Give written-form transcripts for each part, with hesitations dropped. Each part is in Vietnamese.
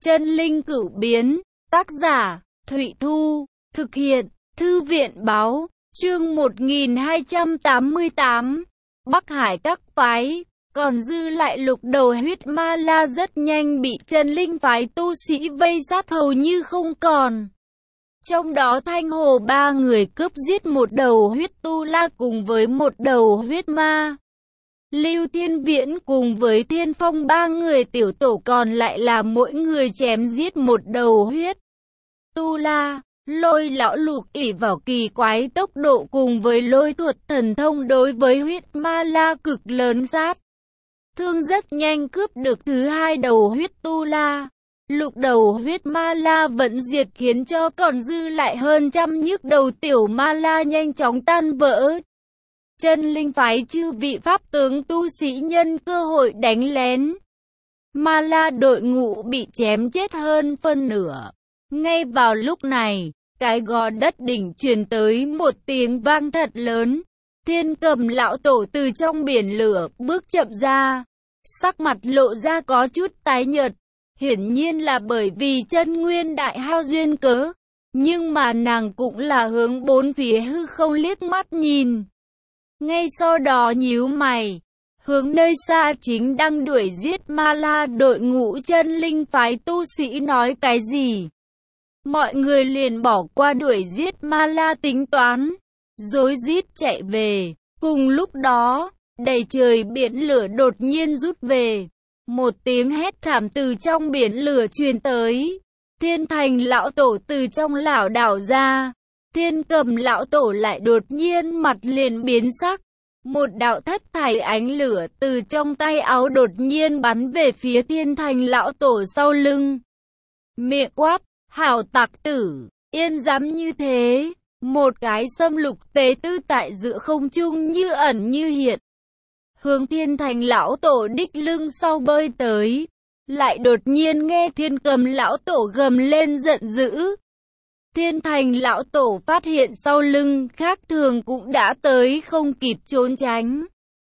Chân linh cửu biến, tác giả, Thụy Thu, thực hiện, Thư viện báo, chương 1288, Bắc Hải các phái, còn dư lại lục đầu huyết ma la rất nhanh bị chân linh phái tu sĩ vây sát hầu như không còn. Trong đó Thanh Hồ ba người cướp giết một đầu huyết tu la cùng với một đầu huyết ma. Lưu Thiên Viễn cùng với Thiên Phong ba người tiểu tổ còn lại là mỗi người chém giết một đầu huyết tu la. Lôi lão lục ỷ vào kỳ quái tốc độ cùng với lôi thuật thần thông đối với huyết ma la cực lớn sát thương, rất nhanh cướp được thứ hai đầu huyết tu la. Lục đầu huyết ma la vẫn diệt khiến cho còn dư lại hơn trăm nhức đầu tiểu ma la nhanh chóng tan vỡ. Chân linh phái chư vị pháp tướng tu sĩ nhân cơ hội đánh lén. Ma la đội ngũ bị chém chết hơn phân nửa. Ngay vào lúc này, cái gò đất đỉnh truyền tới một tiếng vang thật lớn. Thiên Cầm lão tổ từ trong biển lửa bước chậm ra, sắc mặt lộ ra có chút tái nhợt, hiển nhiên là bởi vì chân nguyên đại hao duyên cớ. Nhưng mà nàng cũng là hướng bốn phía hư không liếc mắt nhìn. Ngay sau đó nhíu mày, hướng nơi xa chính đang đuổi giết ma la đội ngũ chân linh phái tu sĩ nói cái gì. Mọi người liền bỏ qua đuổi giết ma la tính toán, rối rít chạy về. Cùng lúc đó, đầy trời biển lửa đột nhiên rút về. Một tiếng hét thảm từ trong biển lửa truyền tới. Thiên Thành lão tổ từ trong lảo đảo ra. Thiên Cầm lão tổ lại đột nhiên mặt liền biến sắc. Một đạo thất thải ánh lửa từ trong tay áo đột nhiên bắn về phía Thiên Thành lão tổ sau lưng. Miệng quát, hảo tặc tử, yên dám như thế. Một cái xâm lục tế tư tại giữa không trung như ẩn như hiện, hướng Thiên Thành lão tổ đích lưng sau bơi tới. Lại đột nhiên nghe Thiên Cầm lão tổ gầm lên giận dữ. Thiên Thành lão tổ phát hiện sau lưng khác thường cũng đã tới, không kịp trốn tránh.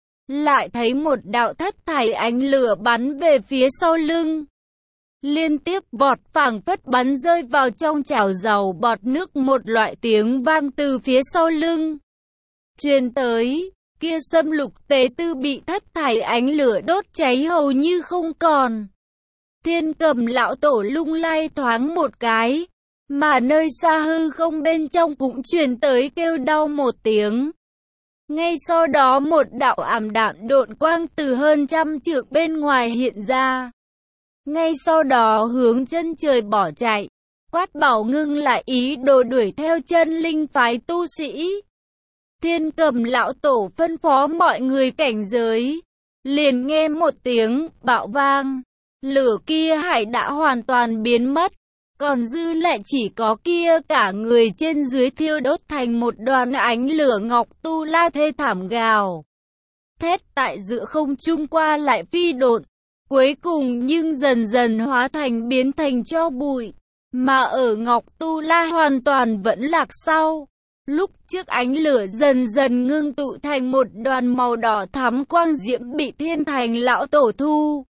Lại thấy một đạo thất thải ánh lửa bắn về phía sau lưng. Liên tiếp vọt phảng phất bắn rơi vào trong chảo dầu bọt nước, một loại tiếng vang từ phía sau lưng truyền tới. Kia xâm lục tế tư bị thất thải ánh lửa đốt cháy hầu như không còn. Thiên Cầm lão tổ lung lay thoáng một cái, mà nơi xa hư không bên trong cũng truyền tới kêu đau một tiếng. Ngay sau đó một đạo ảm đạm độn quang từ hơn trăm trượng bên ngoài hiện ra. Ngay sau đó hướng chân trời bỏ chạy, quát bảo ngưng lại ý đồ đuổi theo chân linh phái tu sĩ. Thiên Cầm lão tổ phân phó mọi người cảnh giới. Liền nghe một tiếng bạo vang, lửa kia hải đã hoàn toàn biến mất. Còn dư lại chỉ có kia cả người trên dưới thiêu đốt thành một đoàn ánh lửa ngọc tu la thê thảm gào thét tại giữa không trung qua lại phi độn. Cuối cùng nhưng dần dần hóa thành biến thành tro bụi. Mà ở ngọc tu la hoàn toàn vẫn lạc sau. Lúc trước ánh lửa dần dần ngưng tụ thành một đoàn màu đỏ thắm quang diễm bị Thiên Thành lão tổ thu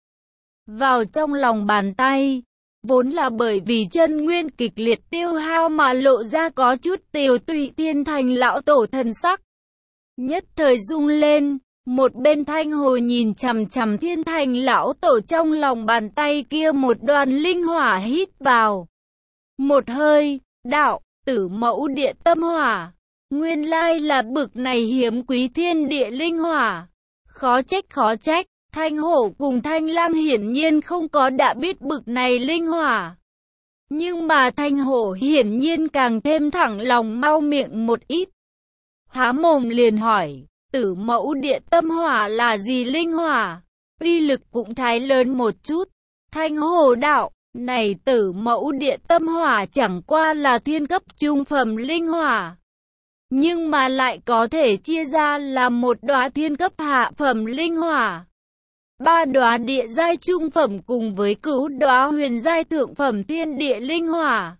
vào trong lòng bàn tay. Vốn là bởi vì chân nguyên kịch liệt tiêu hao mà lộ ra có chút tiều tụy, Thiên Thành lão tổ thần sắc nhất thời rung lên. Một bên Thanh Hồ nhìn chằm chằm Thiên Thành lão tổ, trong lòng bàn tay kia một đoàn linh hỏa hít vào một hơi, đạo tử mẫu địa tâm hỏa. Nguyên lai là bực này hiếm quý thiên địa linh hỏa. Khó trách, Thanh Hổ cùng Thanh Lam hiển nhiên không có đã biết bực này linh hỏa. Nhưng mà Thanh Hổ hiển nhiên càng thêm thẳng lòng mau miệng một ít. Há mồm liền hỏi, tử mẫu địa tâm hỏa là gì linh hỏa? Uy lực cũng thái lớn một chút. Thanh Hổ đạo, này tử mẫu địa tâm hỏa chẳng qua là thiên cấp trung phẩm linh hỏa. Nhưng mà lại có thể chia ra là một đóa thiên cấp hạ phẩm linh hỏa, 3 đóa địa giai trung phẩm cùng với cửu đóa huyền giai thượng phẩm thiên địa linh hỏa.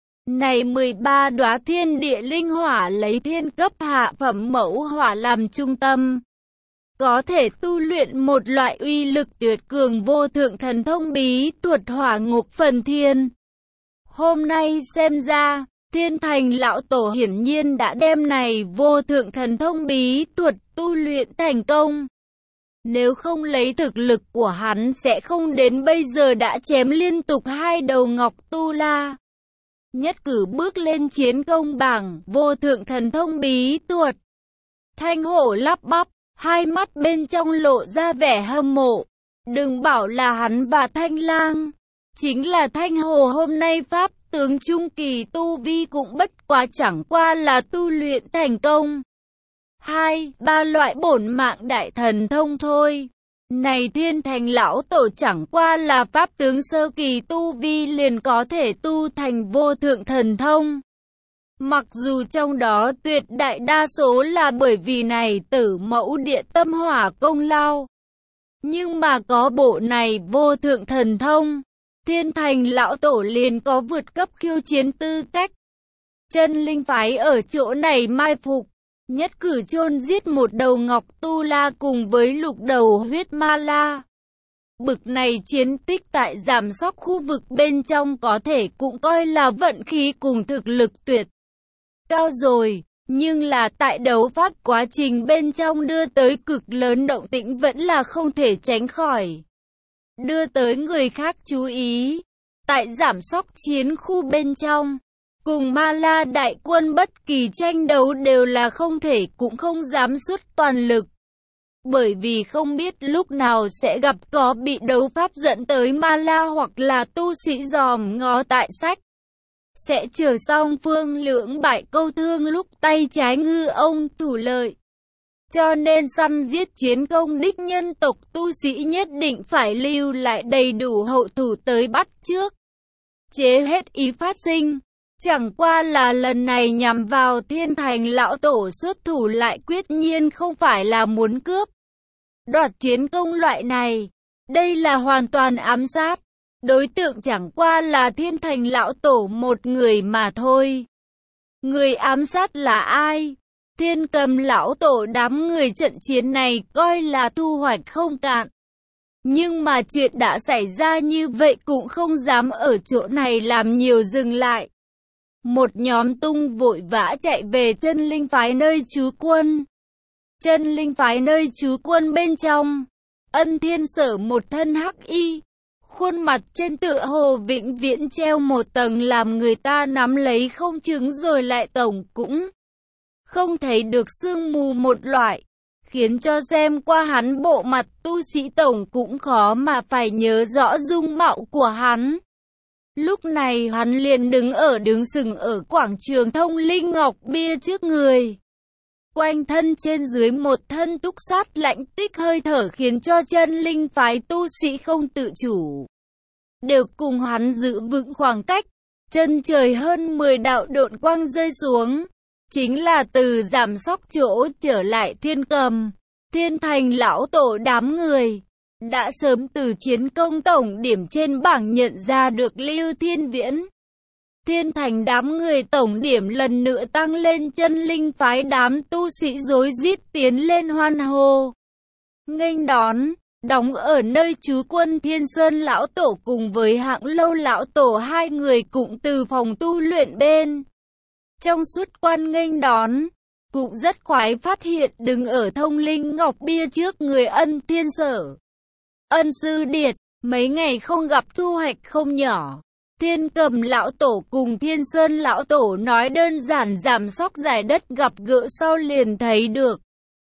Này 13 đóa thiên địa linh hỏa lấy thiên cấp hạ phẩm mẫu hỏa làm trung tâm. có thể tu luyện một loại uy lực tuyệt cường vô thượng thần thông bí thuật Hỏa Ngục Phần Thiên. Hôm nay xem ra, Thiên Thành lão tổ hiển nhiên đã đem này vô thượng thần thông bí thuật tu luyện thành công. Nếu không lấy thực lực của hắn sẽ không đến bây giờ đã chém liên tục 2 đầu Ngọc Tu La. Nhất cử bước lên chiến công bảng vô thượng thần thông bí thuật. Thanh Hổ lắp bắp, hai mắt bên trong lộ ra vẻ hâm mộ. Đừng bảo là hắn và Thanh Lang. Chính là Thanh Hồ hôm nay pháp tướng trung kỳ tu vi cũng bất quá chẳng qua là tu luyện thành công 2-3 loại bổn mạng đại thần thông thôi. Này Thiên Thành lão tổ chẳng qua là pháp tướng sơ kỳ tu vi liền có thể tu thành vô thượng thần thông. Mặc dù trong đó tuyệt đại đa số là bởi vì này Tử Mẫu Địa Tâm Hỏa công lao. Nhưng mà có bộ này vô thượng thần thông, Thiên Thành lão tổ liền có vượt cấp khiêu chiến tư cách. Chân linh phái ở chỗ này mai phục, nhất cử chôn giết một đầu Ngọc Tu La cùng với lục đầu huyết ma la. Bực này chiến tích tại Giảm Sóc khu vực bên trong có thể cũng coi là vận khí cùng thực lực tuyệt cao rồi, nhưng là tại đấu pháp quá trình bên trong đưa tới cực lớn động tĩnh vẫn là không thể tránh khỏi. Đưa tới người khác chú ý, tại Giảm Sóc chiến khu bên trong, cùng Ma La đại quân bất kỳ tranh đấu đều là không thể cũng không dám xuất toàn lực. Bởi vì không biết lúc nào sẽ gặp có bị đấu pháp dẫn tới Ma La hoặc là tu sĩ dòm ngó tại sách. Sẽ chờ song phương lưỡng bại câu thương lúc tay trái ngư ông thủ lợi. Cho nên săn giết chiến công đích nhân tộc tu sĩ nhất định phải lưu lại đầy đủ hậu thủ tới bắt trước. Chế hết ý phát sinh. Chẳng qua là lần này nhằm vào Thiên Thành lão tổ xuất thủ lại quyết nhiên không phải là muốn cướp đoạt chiến công loại này. Đây là hoàn toàn ám sát. Đối tượng chẳng qua là Thiên Thành lão tổ một người mà thôi. Người ám sát là ai? Thiên Cầm lão tổ đám người trận chiến này coi là thu hoạch không cạn. Nhưng mà chuyện đã xảy ra như vậy cũng không dám ở chỗ này làm nhiều dừng lại. Một nhóm tung vội vã chạy về chân linh phái nơi trú quân. Chân linh phái nơi trú quân bên trong, Ân Thiên Sở một thân hắc y, khuôn mặt trên tựa hồ vĩnh viễn treo một tầng làm người ta nắm lấy không chứng rồi lại tổng cũng không thấy được sương mù một loại, khiến cho xem qua hắn bộ mặt tu sĩ tổng cũng khó mà phải nhớ rõ dung mạo của hắn. Lúc này hắn liền đứng sừng ở quảng trường Thông Linh Ngọc Bia trước người. Quanh thân trên dưới một thân túc sát lạnh tích hơi thở khiến cho chân linh phái tu sĩ không tự chủ. Đều cùng hắn giữ vững khoảng cách, chân trời hơn 10 đạo độn quang rơi xuống. Chính là từ Giảm Sóc chỗ trở lại Thiên Cầm, Thiên Thành lão tổ đám người. Đã sớm từ chiến công tổng điểm trên bảng nhận ra được Lưu Thiên Viễn. Thiên Thành đám người tổng điểm lần nữa tăng lên, chân linh phái đám tu sĩ rối rít tiến lên hoan hô. Nghênh đón, đóng ở nơi trú quân Thiên Sơn lão tổ cùng với Hạng Lâu lão tổ hai người cũng từ phòng tu luyện bên trong xuất quan nghênh đón. Cũng rất khoái phát hiện đứng ở Thông Linh Ngọc Bia trước người Ân Thiên Sở. Ân sư điệt, mấy ngày không gặp thu hoạch không nhỏ. Thiên Cầm lão tổ cùng Thiên Sơn lão tổ nói đơn giản Giảm Sóc giải đất gặp gỡ sau liền thấy được.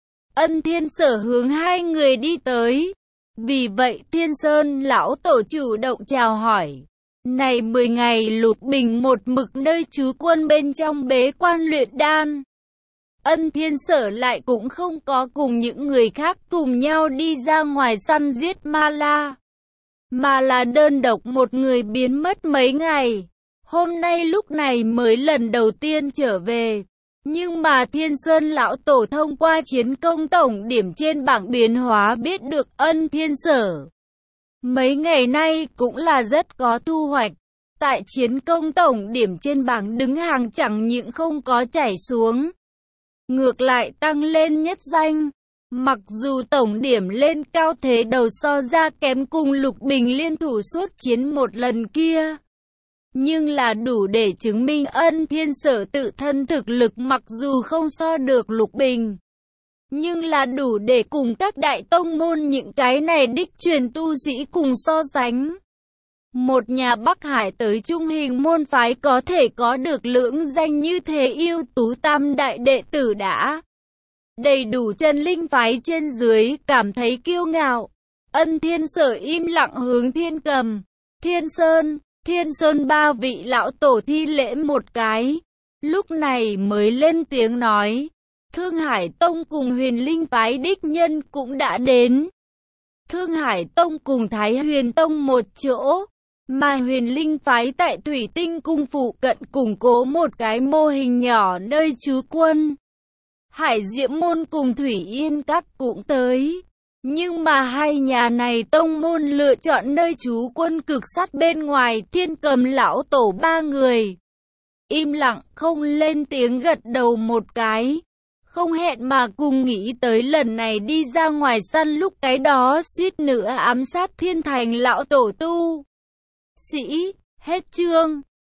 Ân Thiên Sở hướng hai người đi tới. Vì vậy Thiên Sơn lão tổ chủ động chào hỏi. Này 10 ngày Lục Bình một mực nơi trú quân bên trong bế quan luyện đan. Ân Thiên Sở lại cũng không có cùng những người khác cùng nhau đi ra ngoài săn giết ma la, mà là đơn độc một người biến mất mấy ngày. Hôm nay lúc này mới lần đầu tiên trở về. Nhưng mà Thiên Sơn lão tổ thông qua chiến công tổng điểm trên bảng biến hóa biết được Ân Thiên Sở mấy ngày nay cũng là rất có thu hoạch. Tại chiến công tổng điểm trên bảng đứng hàng chẳng những không có chảy xuống, ngược lại tăng lên nhất danh. Mặc dù tổng điểm lên cao thế đầu so ra kém cùng Lục Bình liên thủ suốt chiến một lần kia, nhưng là đủ để chứng minh Ân Thiên Sở tự thân thực lực mặc dù không so được Lục Bình, nhưng là đủ để cùng các đại tông môn những cái này đích truyền tu sĩ cùng so sánh. Một nhà Bắc Hải tới trung hình môn phái có thể có được lưỡng danh như thế yêu tú tam đại đệ tử đã đầy đủ chân linh phái trên dưới cảm thấy kiêu ngạo. Ân Thiên Sở im lặng hướng Thiên Cầm, Thiên Sơn ba vị lão tổ thi lễ một cái, lúc này mới lên tiếng nói, Thương Hải Tông cùng Huyền Linh phái đích nhân cũng đã đến. Thương Hải Tông cùng Thái Huyền Tông một chỗ, mà Huyền Linh phái tại Thủy Tinh cung phụ cận củng cố một cái mô hình nhỏ nơi trú quân. Hải Diễm môn cùng Thủy Yên các cũng tới. Nhưng mà hai nhà này tông môn lựa chọn nơi trú quân cực sát bên ngoài. Thiên Cầm lão tổ ba người im lặng không lên tiếng, gật đầu một cái. Không hẹn mà cùng nghĩ tới lần này đi ra ngoài săn lúc cái đó suýt nữa ám sát Thiên Thành lão tổ tu sĩ. Hết chương.